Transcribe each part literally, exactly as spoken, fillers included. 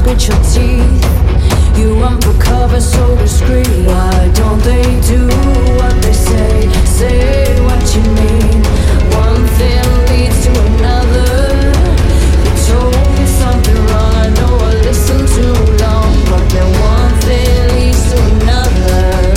spit your teeth. You run for cover so discreet. Why don't they do what they say? Say what you mean. One thing leads to another. You told me something wrong. I know I listened too long, but then one thing leads to another.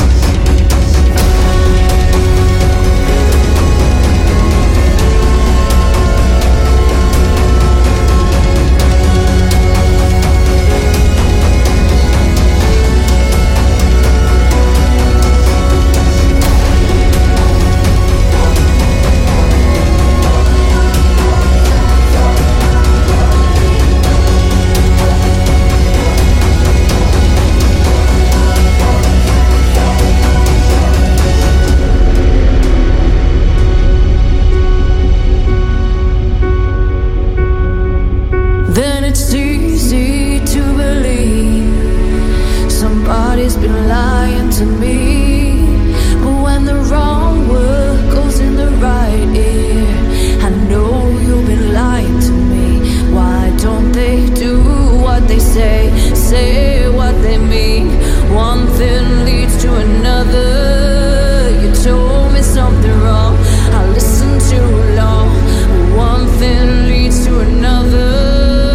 Somebody's been lying to me, but when the wrong word goes in the right ear, I know you've been lying to me. Why don't they do what they say, say what they mean? One thing leads to another. You told me something wrong, I listened too long. One thing leads to another.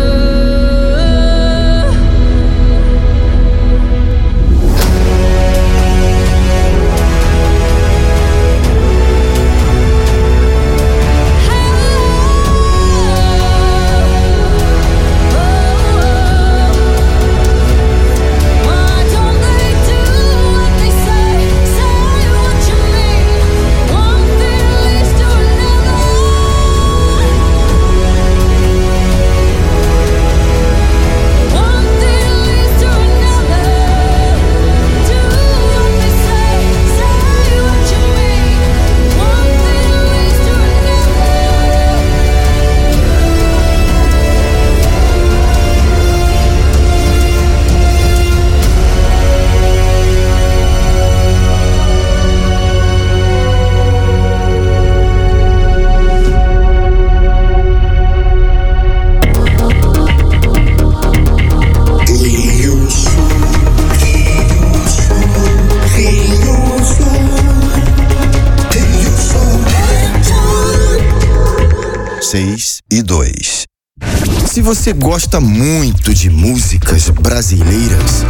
seis e dois. Se você gosta muito de músicas brasileiras,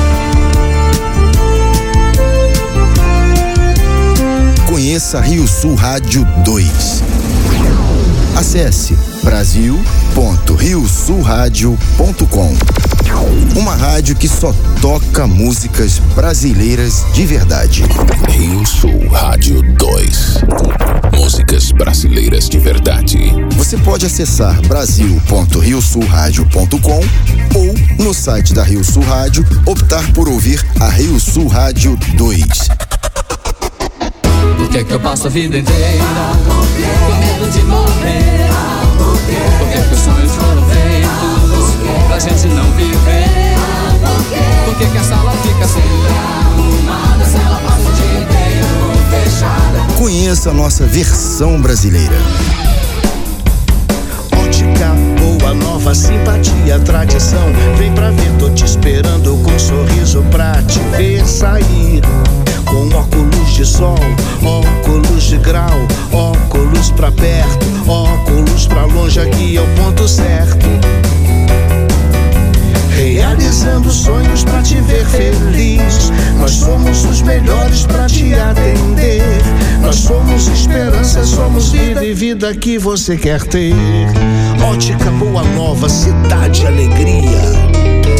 conheça Rio Sul Rádio dois. Acesse brasil ponto rio sul rádio ponto com. Uma rádio que só toca músicas brasileiras de verdade. Rio Sul Rádio dois. Músicas brasileiras de verdade. Você pode acessar brasil ponto rio sul rádio ponto com ou no site da Rio Sul Rádio optar por ouvir a Rio Sul Rádio dois. Por que que eu passo a vida inteira com medo de morrer? Por que que os sonhos foram feitos pra gente não viver? Por que que a sala fica sempre arrumada se ela passa o dia inteiro fechada? Conheça a nossa versão brasileira. Ótica boa, nova, simpatia, tradição. Vem pra ver, tô te esperando com um sorriso pra te ver sair. Com óculos de sol, óculos de grau, óculos pra perto, óculos pra longe, aqui é o ponto certo. Realizando sonhos pra te ver feliz. Nós somos os melhores pra te atender. Nós somos esperança, somos vida e vida que você quer ter. Ótica Boa Nova, cidade alegria.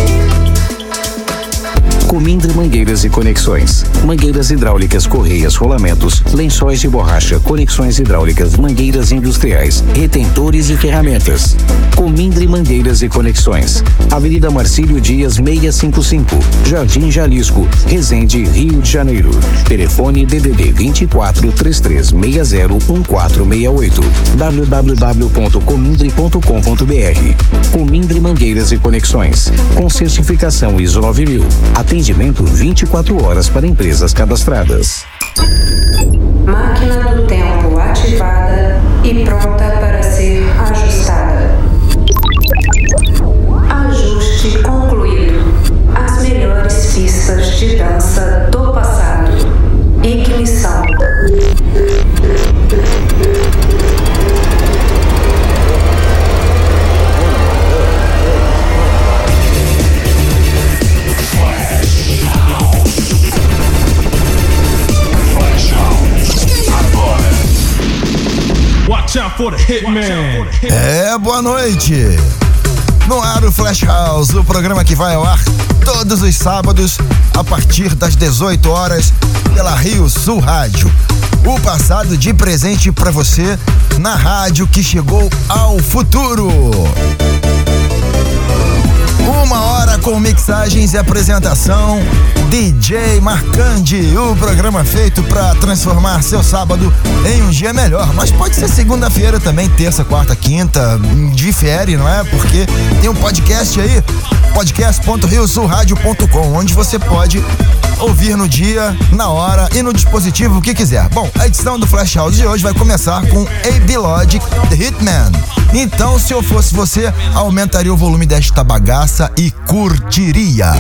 Comindre Mangueiras e Conexões. Mangueiras hidráulicas, correias, rolamentos, lençóis de borracha, conexões hidráulicas, mangueiras industriais, retentores e ferramentas. Comindre Mangueiras e Conexões. Avenida Marcílio Dias seiscentos e cinquenta e cinco, Jardim Jalisco, Resende, Rio de Janeiro. Telefone D D D vinte e quatro, trinta e três, sessenta, zero um quatro seis oito. w w w ponto comindre ponto com ponto b r. Comindre Mangueiras e Conexões. Com certificação I S O nove mil. Atendimento vinte e quatro horas para empresas cadastradas. Máquina do tempo ativada e pronta para ser ajustada. Ajuste concluído. É, boa noite. No ar o Flash House, o programa que vai ao ar todos os sábados a partir das dezoito horas pela Rio Sul Rádio. O passado de presente pra você na rádio que chegou ao futuro. Uma hora com mixagens e apresentação, D J Marcandi, o programa feito para transformar seu sábado em um dia melhor, mas pode ser segunda-feira também, terça, quarta, quinta, difere, não é? Porque tem um podcast aí, podcast ponto rio sul rádio ponto com, onde você pode ouvir no dia, na hora e no dispositivo que quiser. Bom, a edição do Flash House de hoje vai começar com A B Logic, The Hitman. Então, se eu fosse você, aumentaria o volume desta bagaça e curtiria.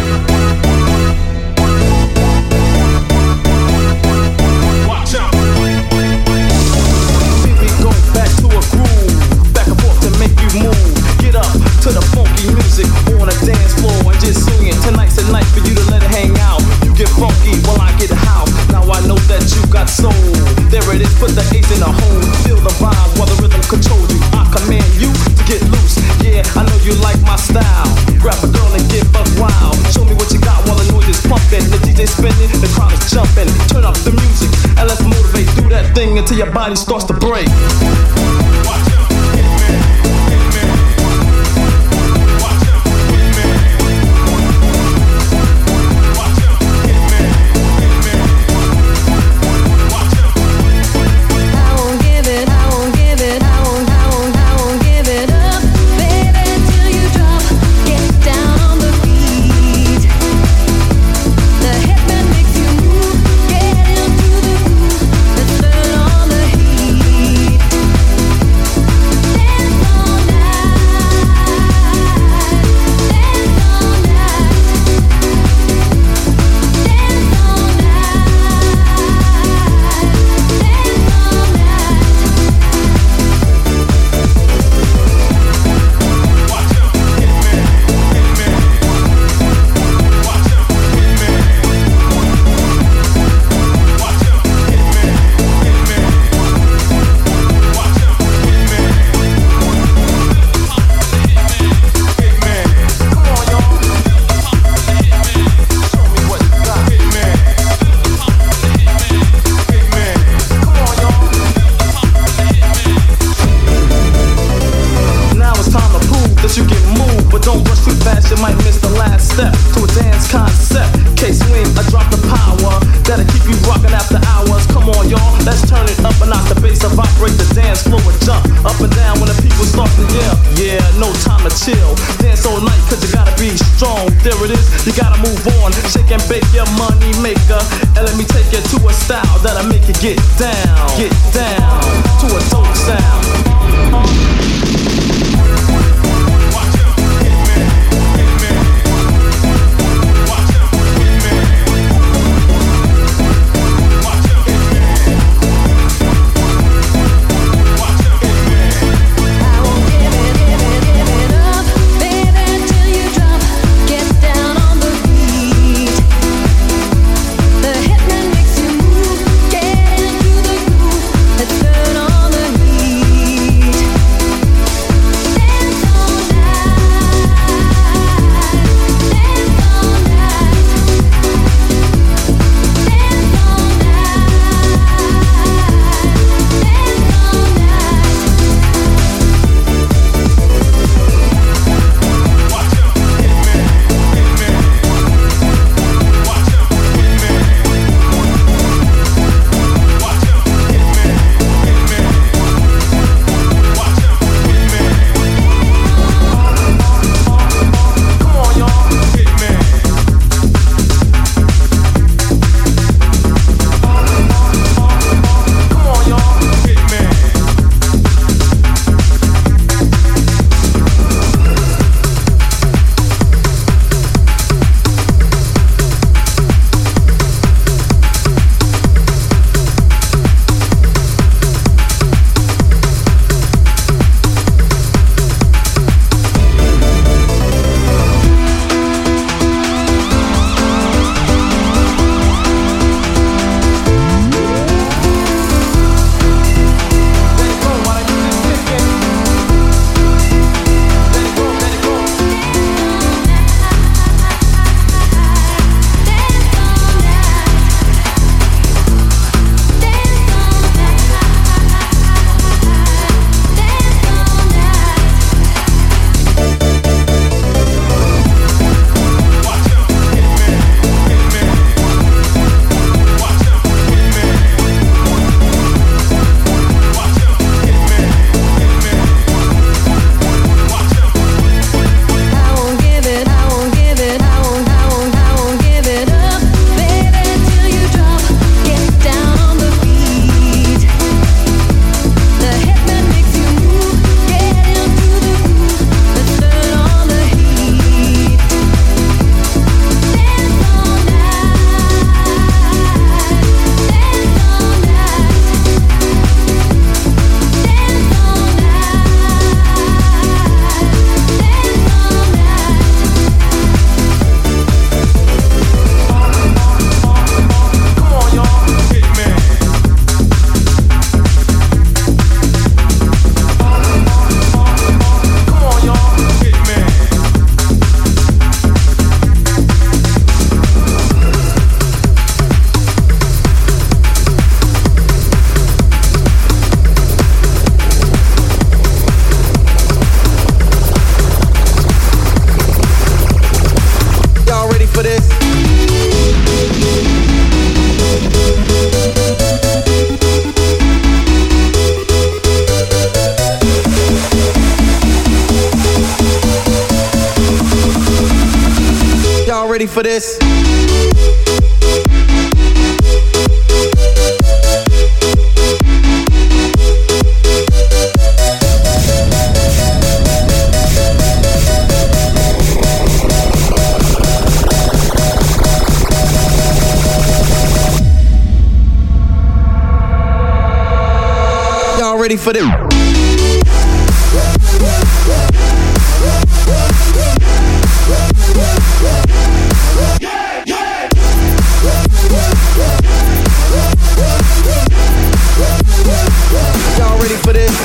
To the funky music on a dance floor and just sing it. Tonight's the night for you to let it hang out. You get funky while I get house. Now I know that you got soul. There it is, put the ace in the hole. Feel the vibe while the rhythm controls you. I command you to get loose. Yeah, I know you like my style. Grab a girl and get buck wild. Show me what you got while the noise is pumping. The D J spinning, the crowd is jumping. Turn up the music and let's motivate. Do that thing until your body starts to break. Get down, get down to a soul sound. Let's turn on the heat. ready for this? Y'all ready for this? Yeah, yeah. Y'all ready for this?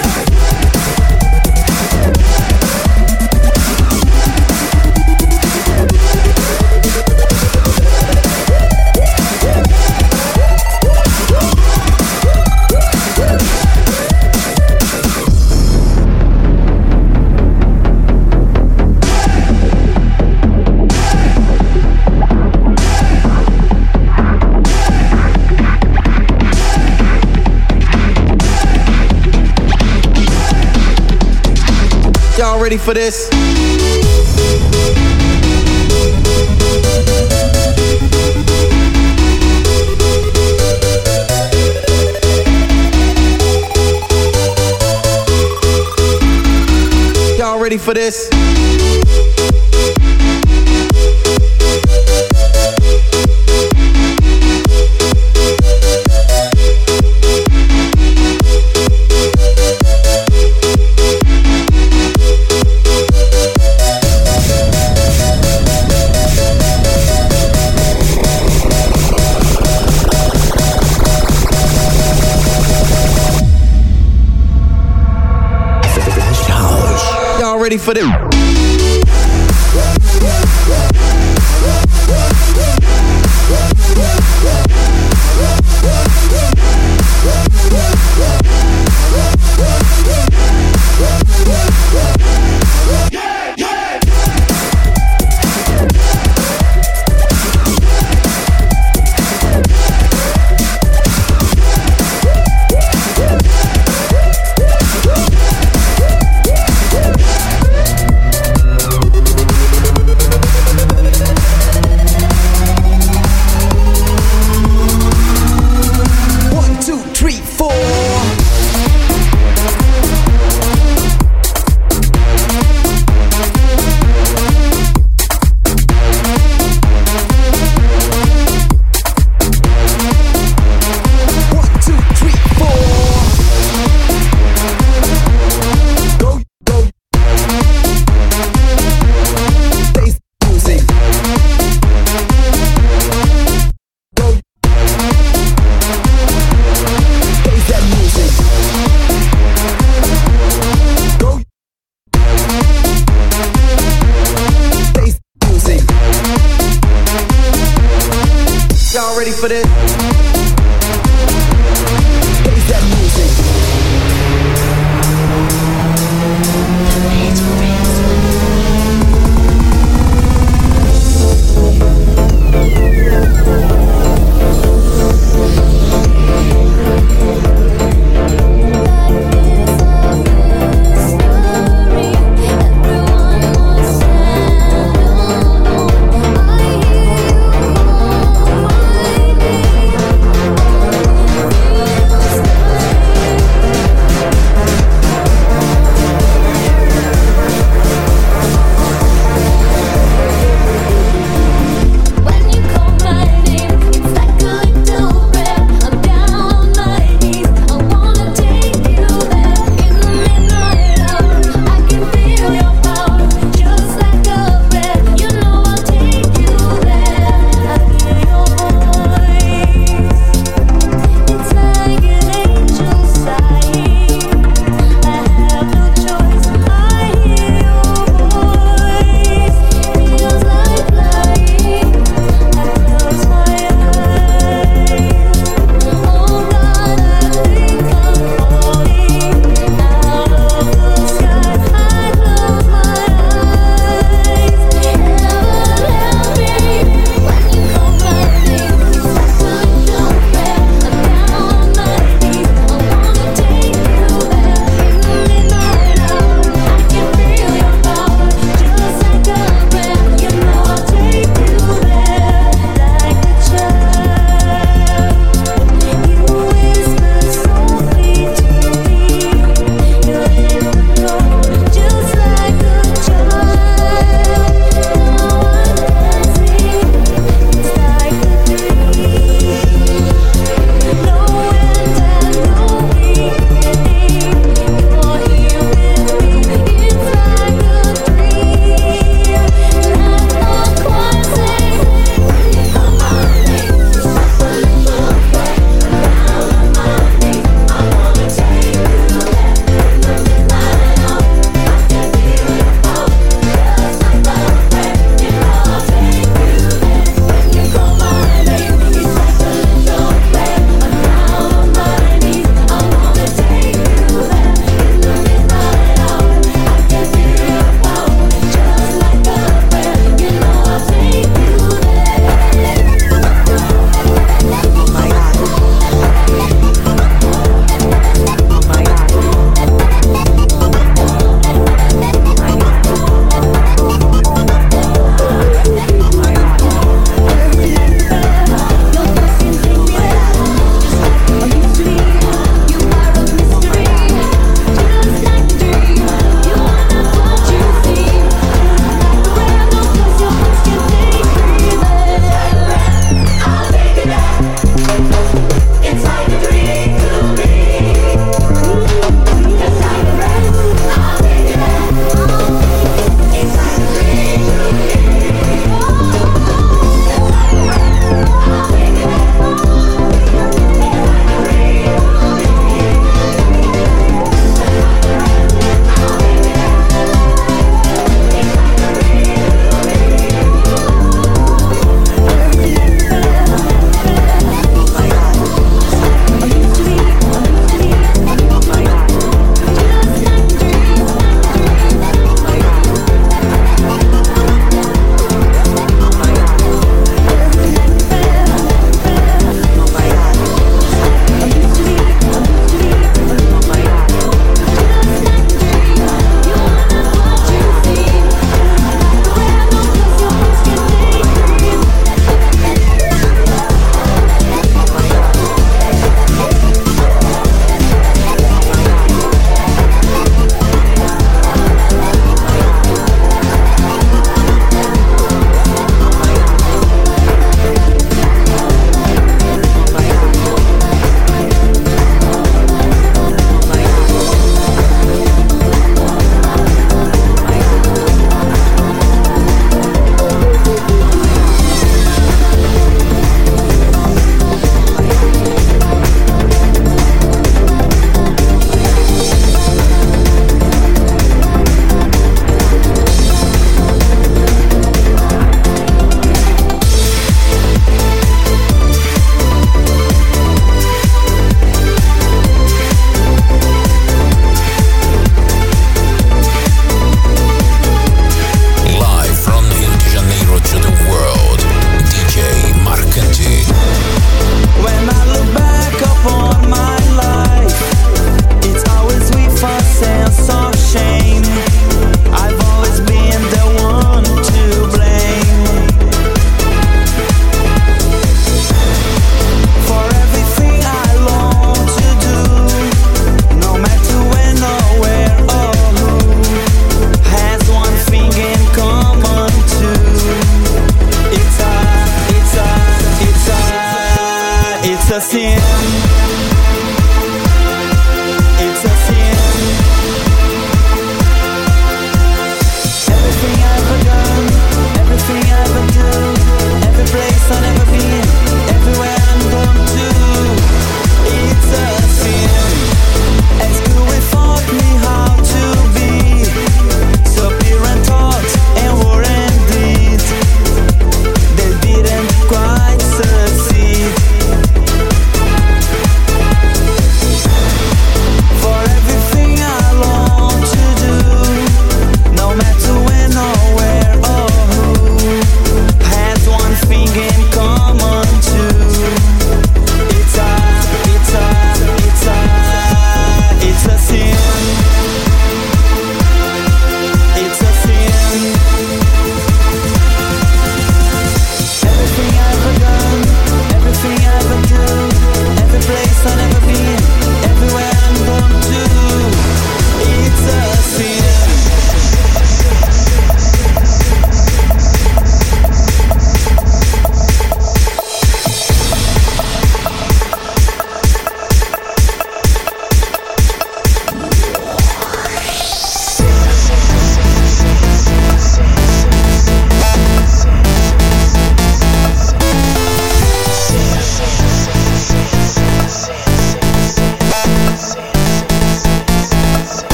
Y'all ready for this? Y'all ready for this? Y'all ready for this? Yeah, yeah.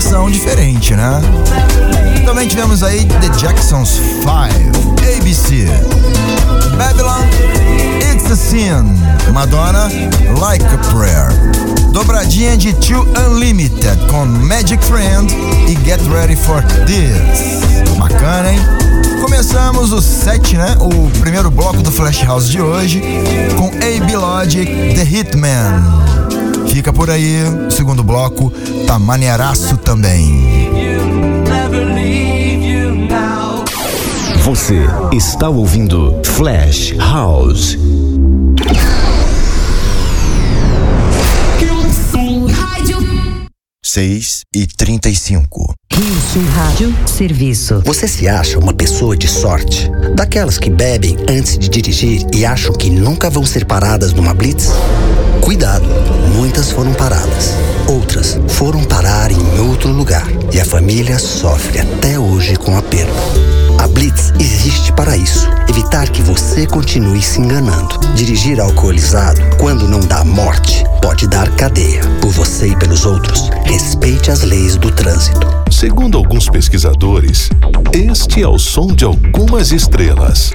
versão diferente, né? Também tivemos aí The Jacksons Five, A B C, Babylon, It's a Sin, Madonna, Like a Prayer. Dobradinha de Two Unlimited com Magic Friend e Get Ready for This. Bacana, hein? Começamos o set, né? O primeiro bloco do Flash House de hoje com A B Logic, The Hitman. Fica por aí, o segundo bloco tá maneiraço também. Você está ouvindo Flash House. seis e trinta e cinco. Rio Sul Rádio Serviço. Você se acha uma pessoa de sorte? Daquelas que bebem antes de dirigir e acham que nunca vão ser paradas numa blitz? Cuidado, muitas foram paradas. Outras foram parar em outro lugar. E a família sofre até hoje com a perda. A Blitz existe para isso. Evitar que você continue se enganando. Dirigir alcoolizado, quando não dá morte, pode dar cadeia. Por você e pelos outros, respeite as leis do trânsito. Segundo alguns pesquisadores, este é o som de algumas estrelas.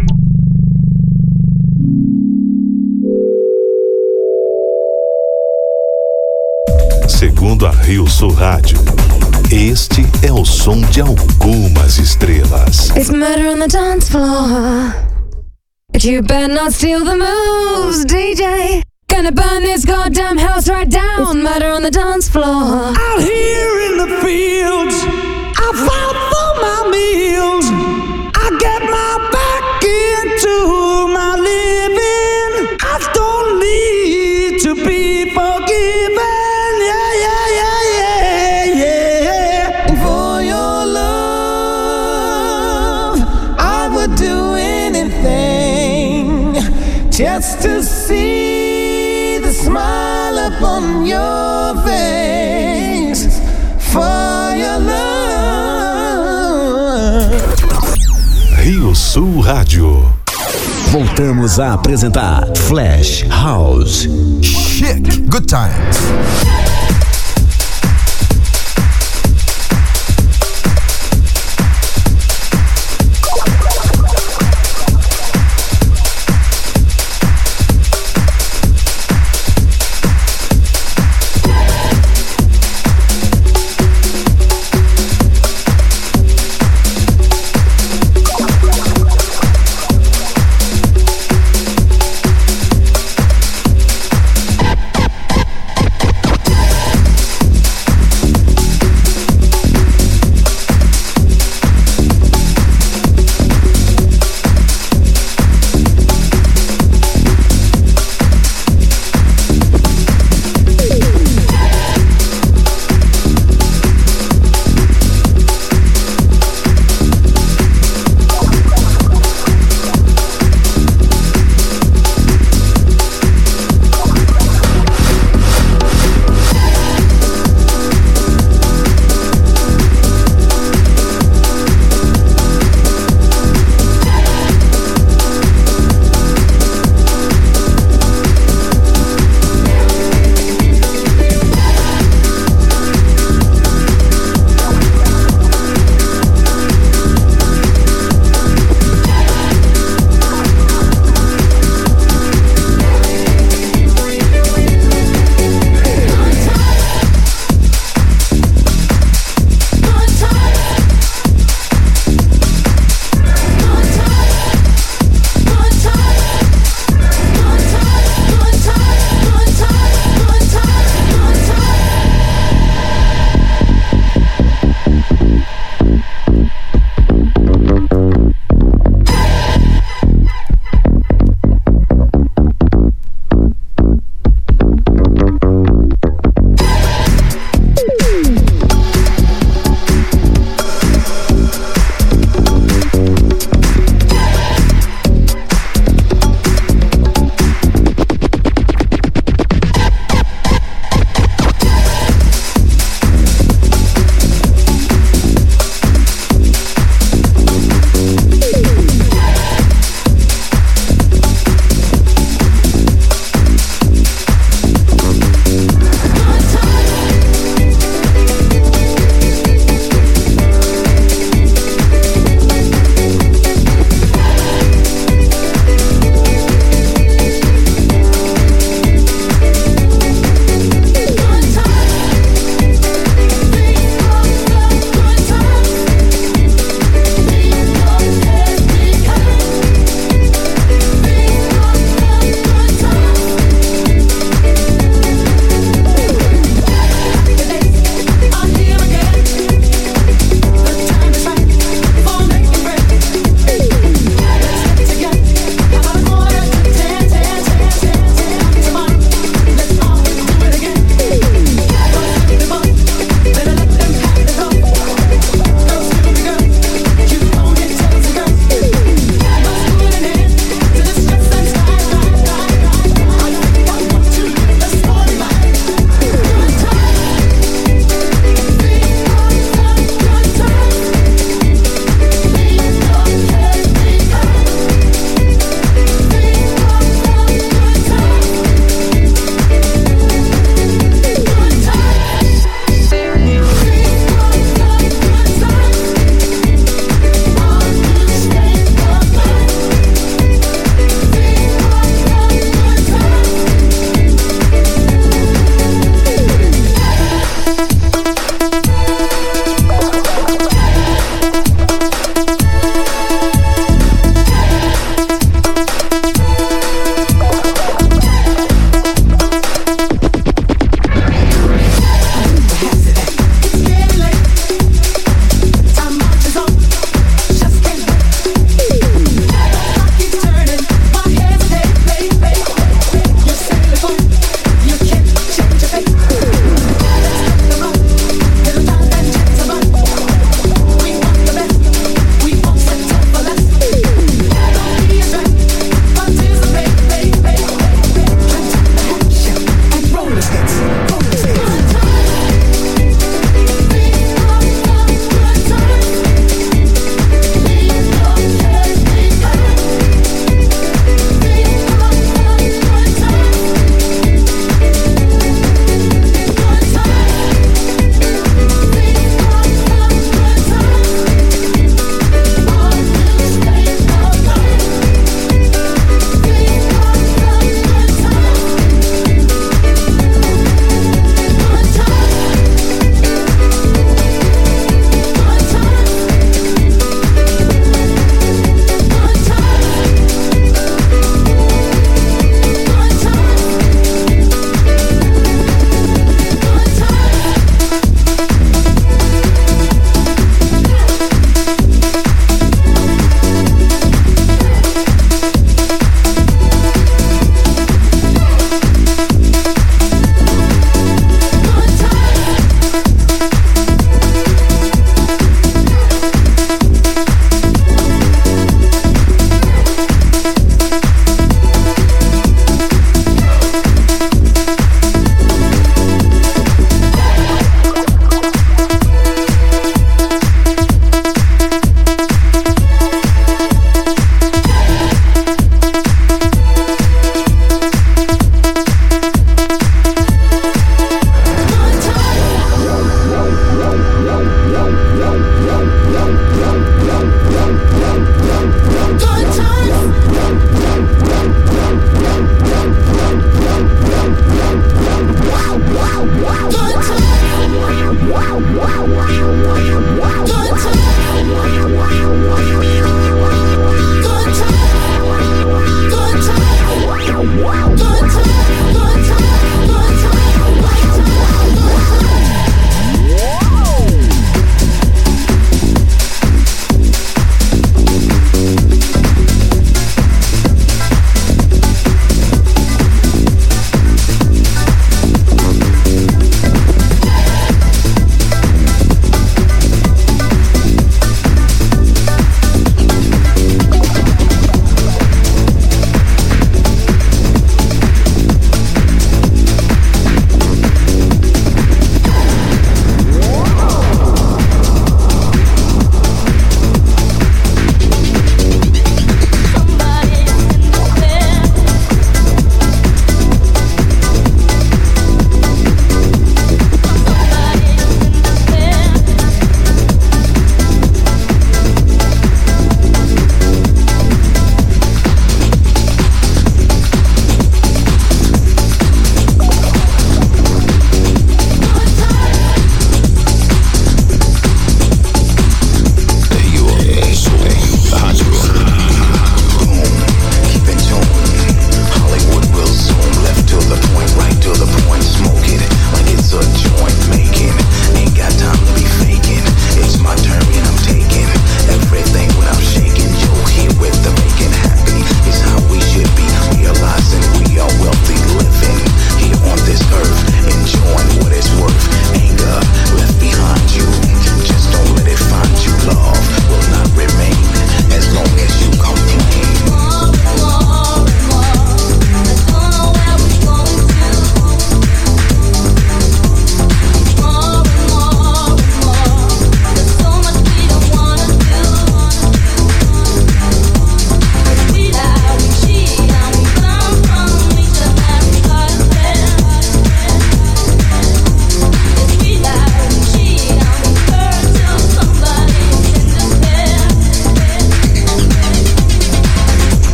Segundo a Rio Sul Rádio, este é o som de algumas estrelas. It's murder on the dance floor, but you better not steal the moves, D J. Gonna burn this goddamn house right down. It's murder on the dance floor. Out here in the fields, I fight for my meals. I get my back into my living. I don't need to be forgiven. Yeah, yeah, yeah, yeah, yeah. For your love, I would do anything just to see the smile upon your face. For your love. Rio Sul Rádio. Voltamos a apresentar Flash House. Chic, good times.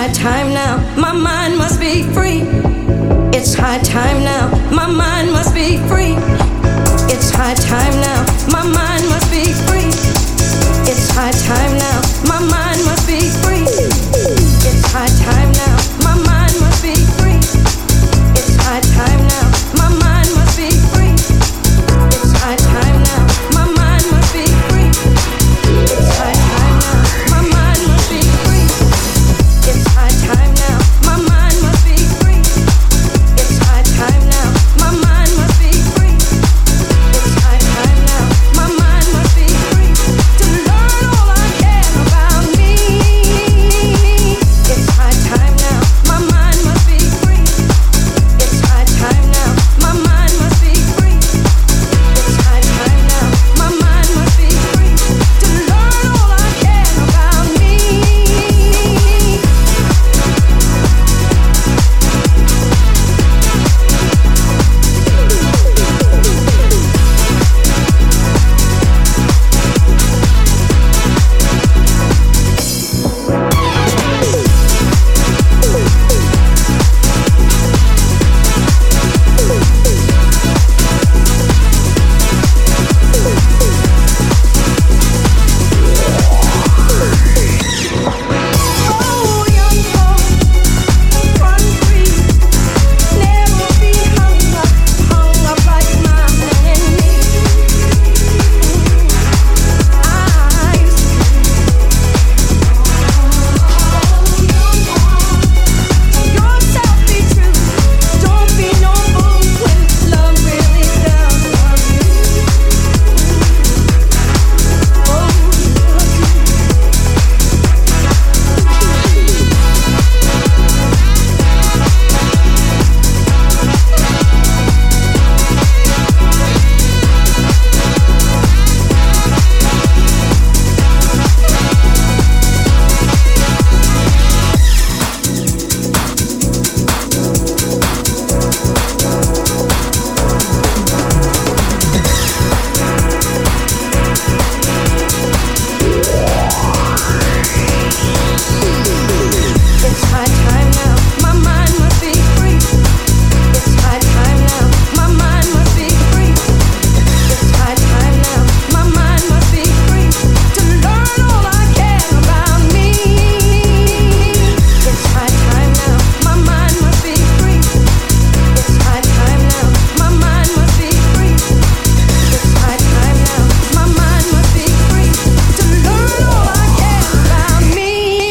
high time now, my mind must be free. It's high time now, my mind must be free. It's high time now, my mind must be free. It's high time now, my mind must be free. It's high time now, my mind must be free. It's high time now, my mind must be free. It's high time now, my mind must be free. It's high time now, my mind must be free. It's high time now, my mind must be free. It's high time now, my mind must be free. It's high time now, my mind must be free to learn all I can about me. It's high time now, my mind must be free. It's high time now, my mind must be free. It's high time now, my mind must be free to learn all I can about me. It's high time now, my mind must be free. It's high time now, my mind must be free. It's high time now, my mind must be free to learn all I can about me. It's high time now, my mind must be free. It's high time now, my mind must be free. It's high time now, my mind must be free to learn all I can about me.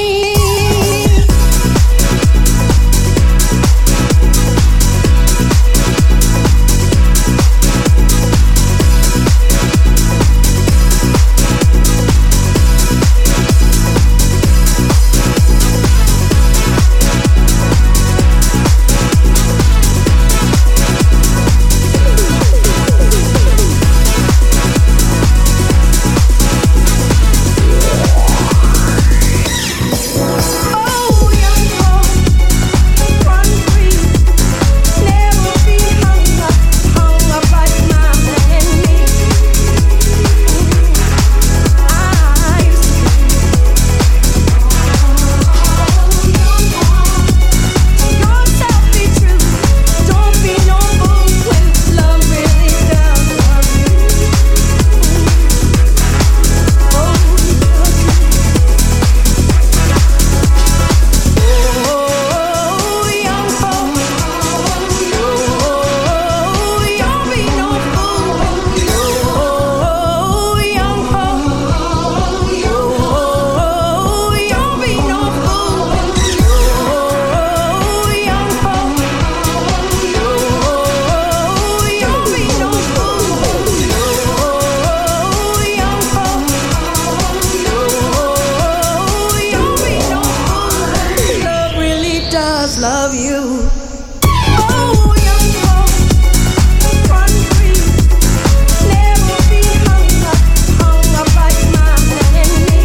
Love really does love you. Oh, young folk, run free. Never be hung up, hung up like my man and me.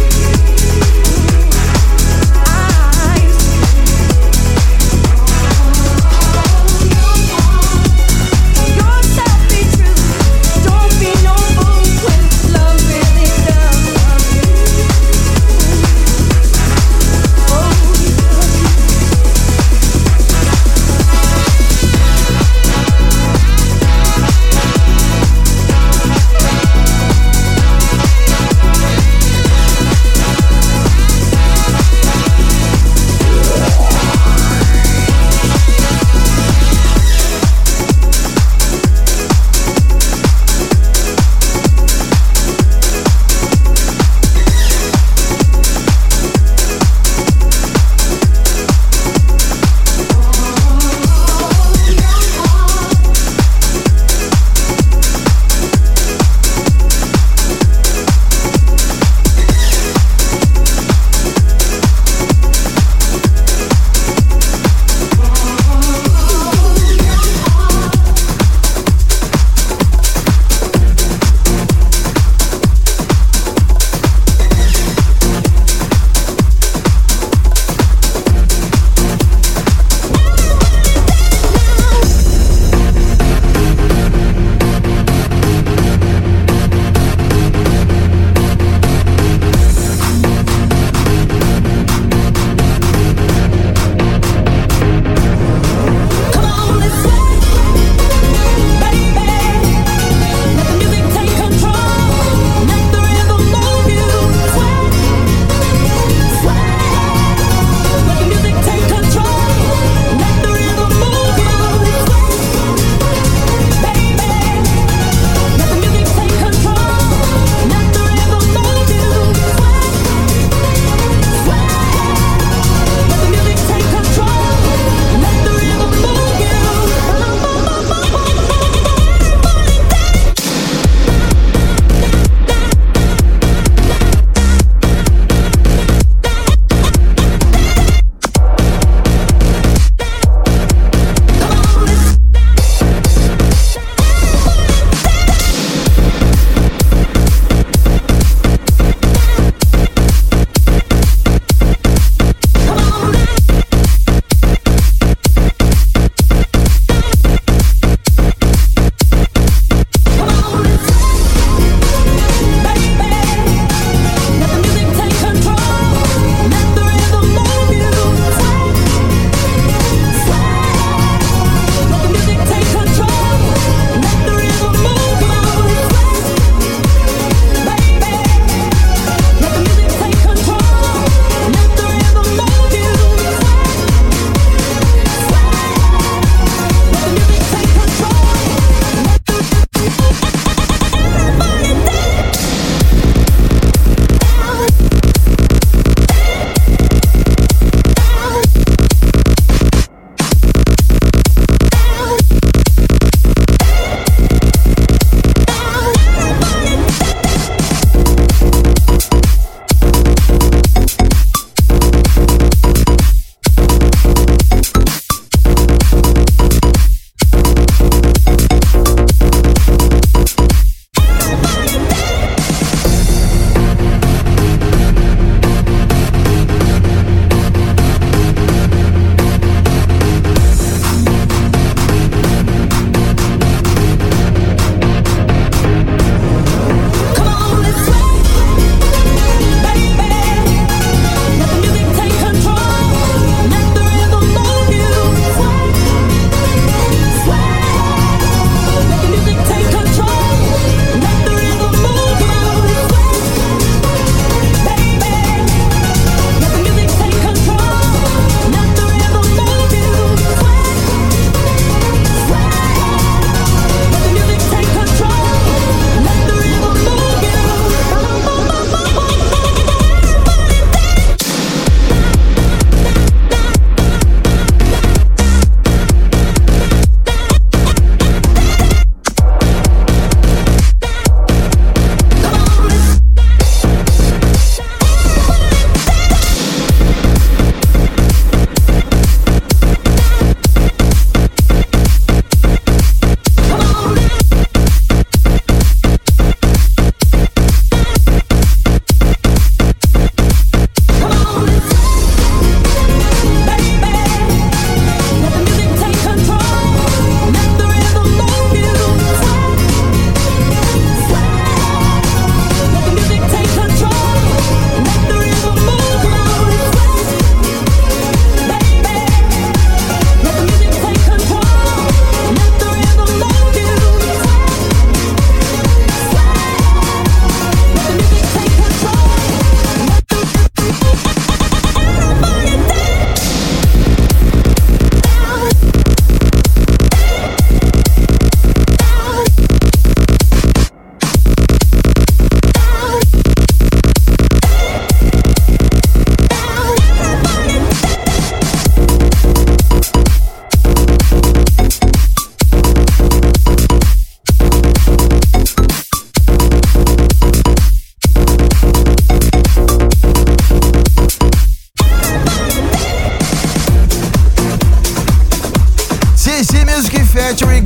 I yourself be true. Don't be no fool when love really does love you. Oh,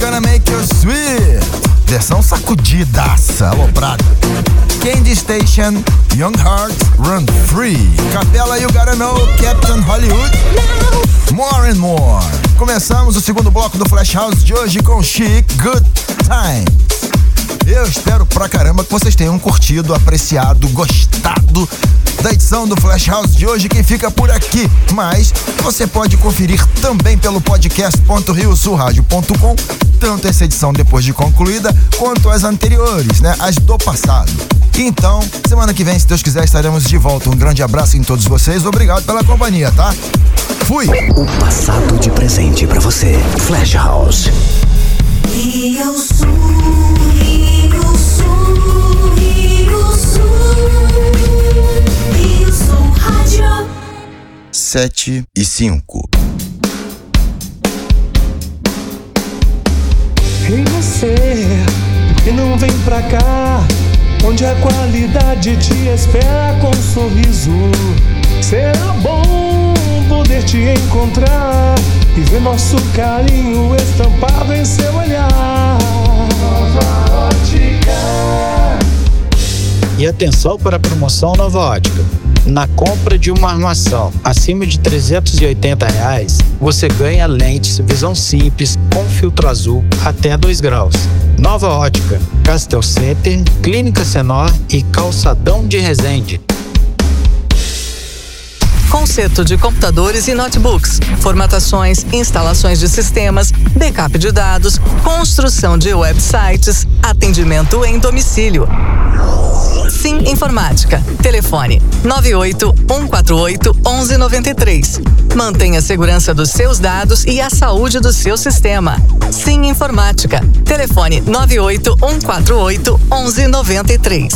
Gonna Make You Sweet. Versão sacudidaça, aloprada. Candy Station, Young Hearts, Run Free. Capela You Gotta Know, Captain Hollywood, More and More. Começamos o segundo bloco do Flash House de hoje com Chic, Good Times. Eu espero pra caramba que vocês tenham curtido, apreciado, gostado da edição do Flash House de hoje, que fica por aqui. Mas você pode conferir também pelo podcast ponto rio sul rádio ponto com, tanto essa edição depois de concluída, quanto as anteriores, né? As do passado. Então, semana que vem, se Deus quiser, estaremos de volta. Um grande abraço em todos vocês. Obrigado pela companhia, tá? Fui! O passado de presente pra você. Flash House. Rio Sul, Rio Sul, Rio Sul, Rio Sul Rádio. Sete e cinco. Ei você, que não vem pra cá, onde a qualidade te espera com um sorriso. Será bom poder te encontrar e ver nosso carinho estampado em seu olhar. Nova Ótica. E atenção para a promoção Nova Ótica. Na compra de uma armação acima de trezentos e oitenta reais, você ganha lentes visão simples com filtro azul até dois graus. Nova Ótica, Castel Center, Clínica Senor e Calçadão de Resende. Conserto de computadores e notebooks, formatações, instalações de sistemas, backup de dados, construção de websites, atendimento em domicílio. Sim Informática. Telefone nove oito um quatro oito um um nove três. Mantenha a segurança dos seus dados e a saúde do seu sistema. Sim Informática. Telefone nove oito um quatro oito um um nove três.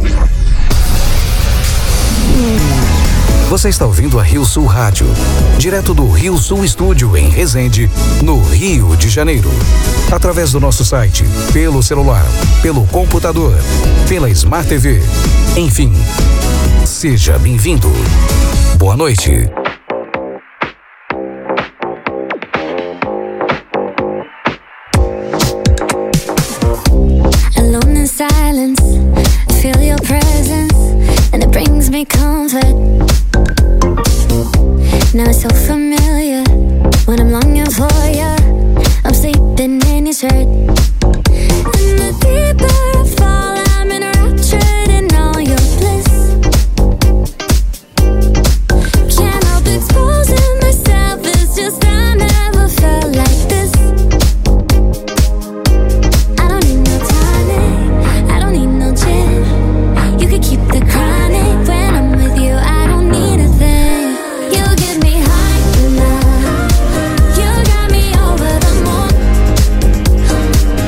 Você está ouvindo a Rio Sul Rádio, direto do Rio Sul Estúdio em Resende, no Rio de Janeiro. Através do nosso site, pelo celular, pelo computador, pela Smart T V. Enfim, seja bem-vindo. Boa noite. Alone in silence, I feel your presence, and it brings me comfort. Now it's so familiar when I'm longing for you. I'm sleeping in your shirt. And the deeper I fall, I'm enraptured in all your bliss. Can't help exposing myself, it's just I never felt like this. I don't need no tonic, I don't need no gin. You could keep the chronic when I'm with you, I don't need a thing. You get me high enough, you got me over the moon.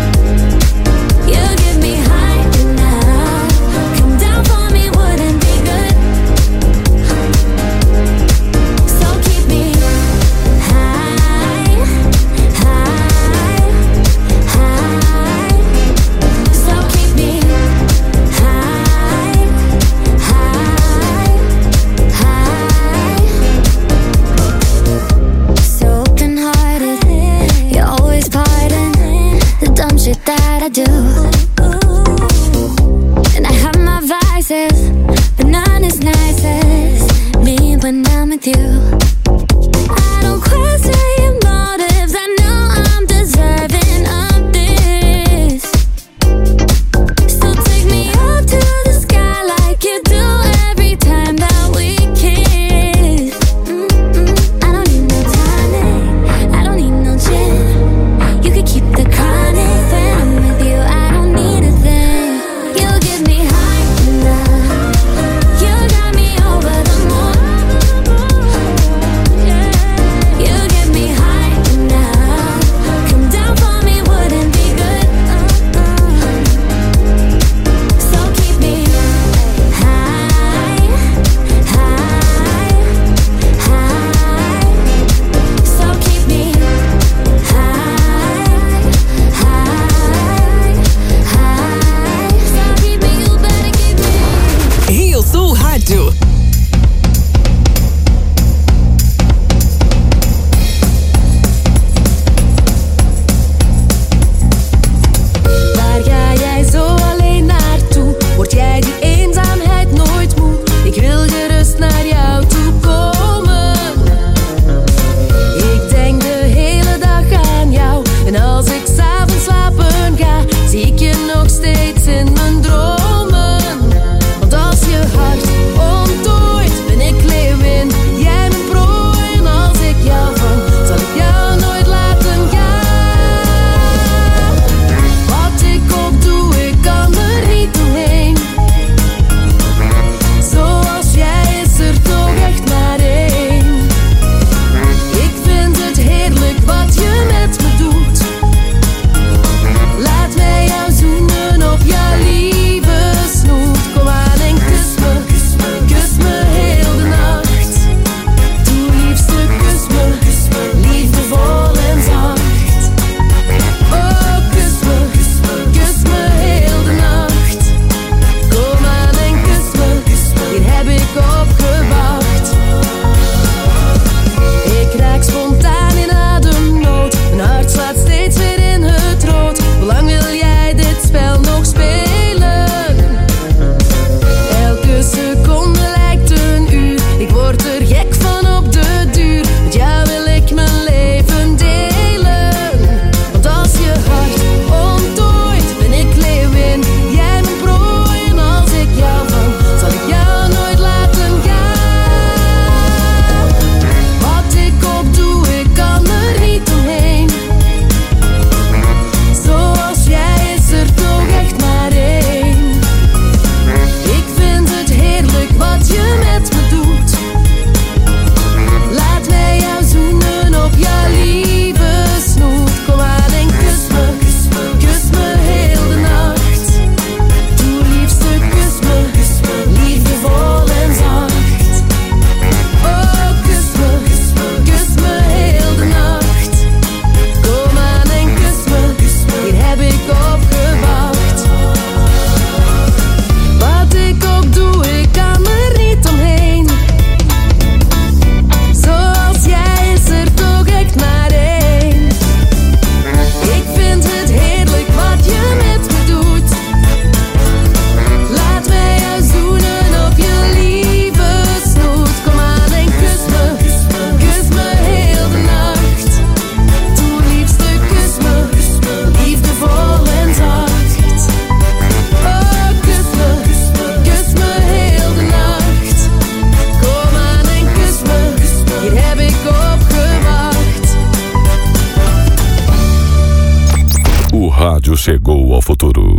rádio chegou ao futuro.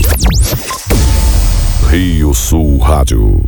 Rio Sul Rádio.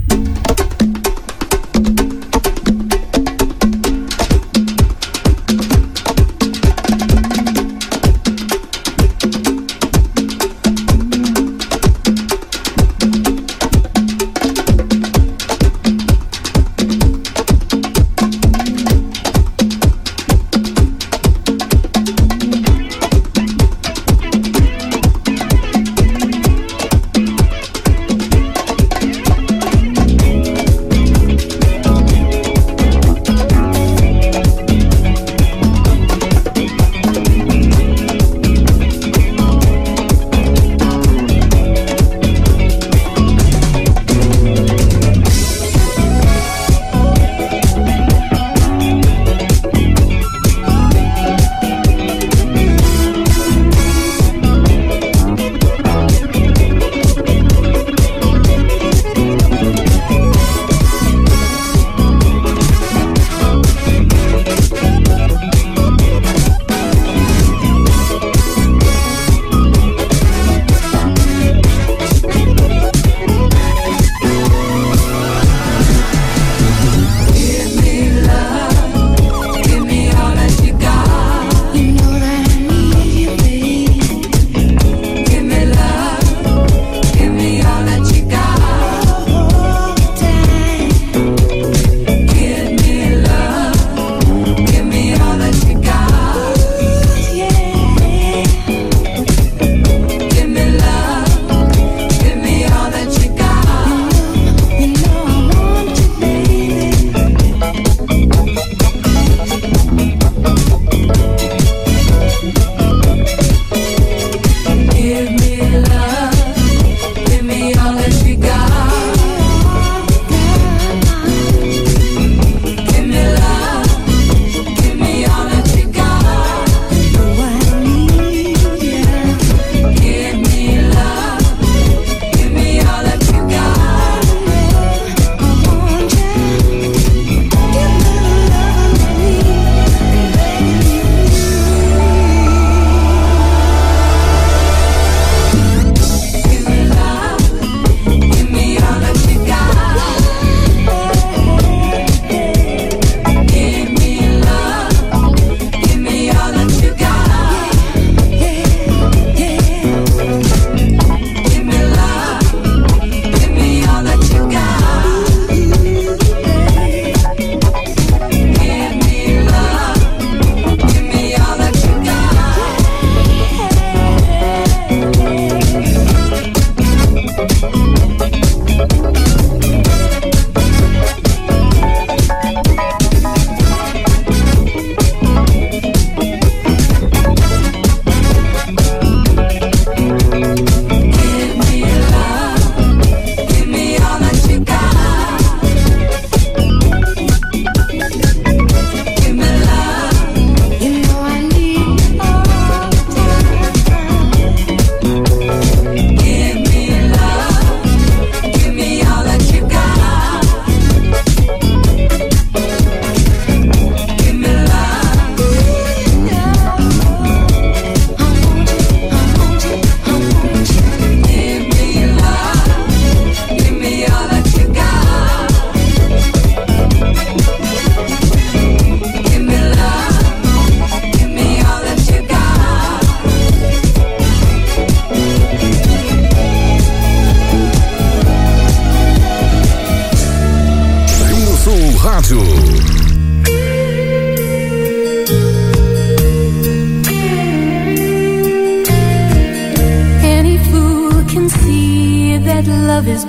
love is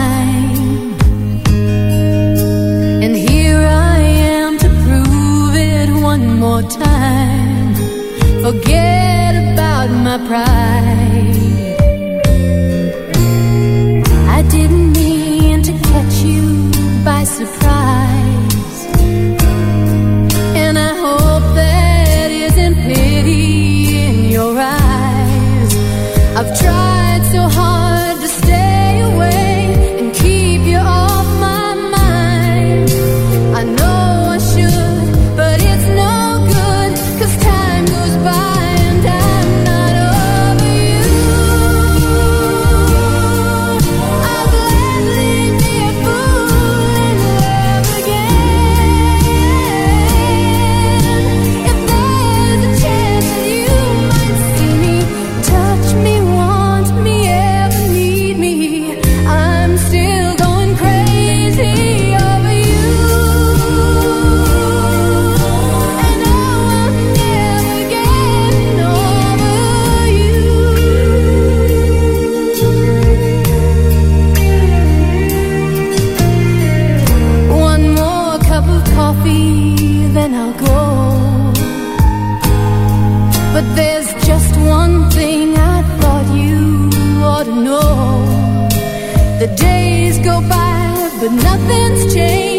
blind, and here I am to prove it one more time. Forget about my pride. I didn't mean to catch you by surprise, and I hope that isn't pity in your eyes. I've tried so hard to stay away and keep you off my mind. I know I should, but it's no good, 'cause time goes by and I'm not over you. but nothing's changed.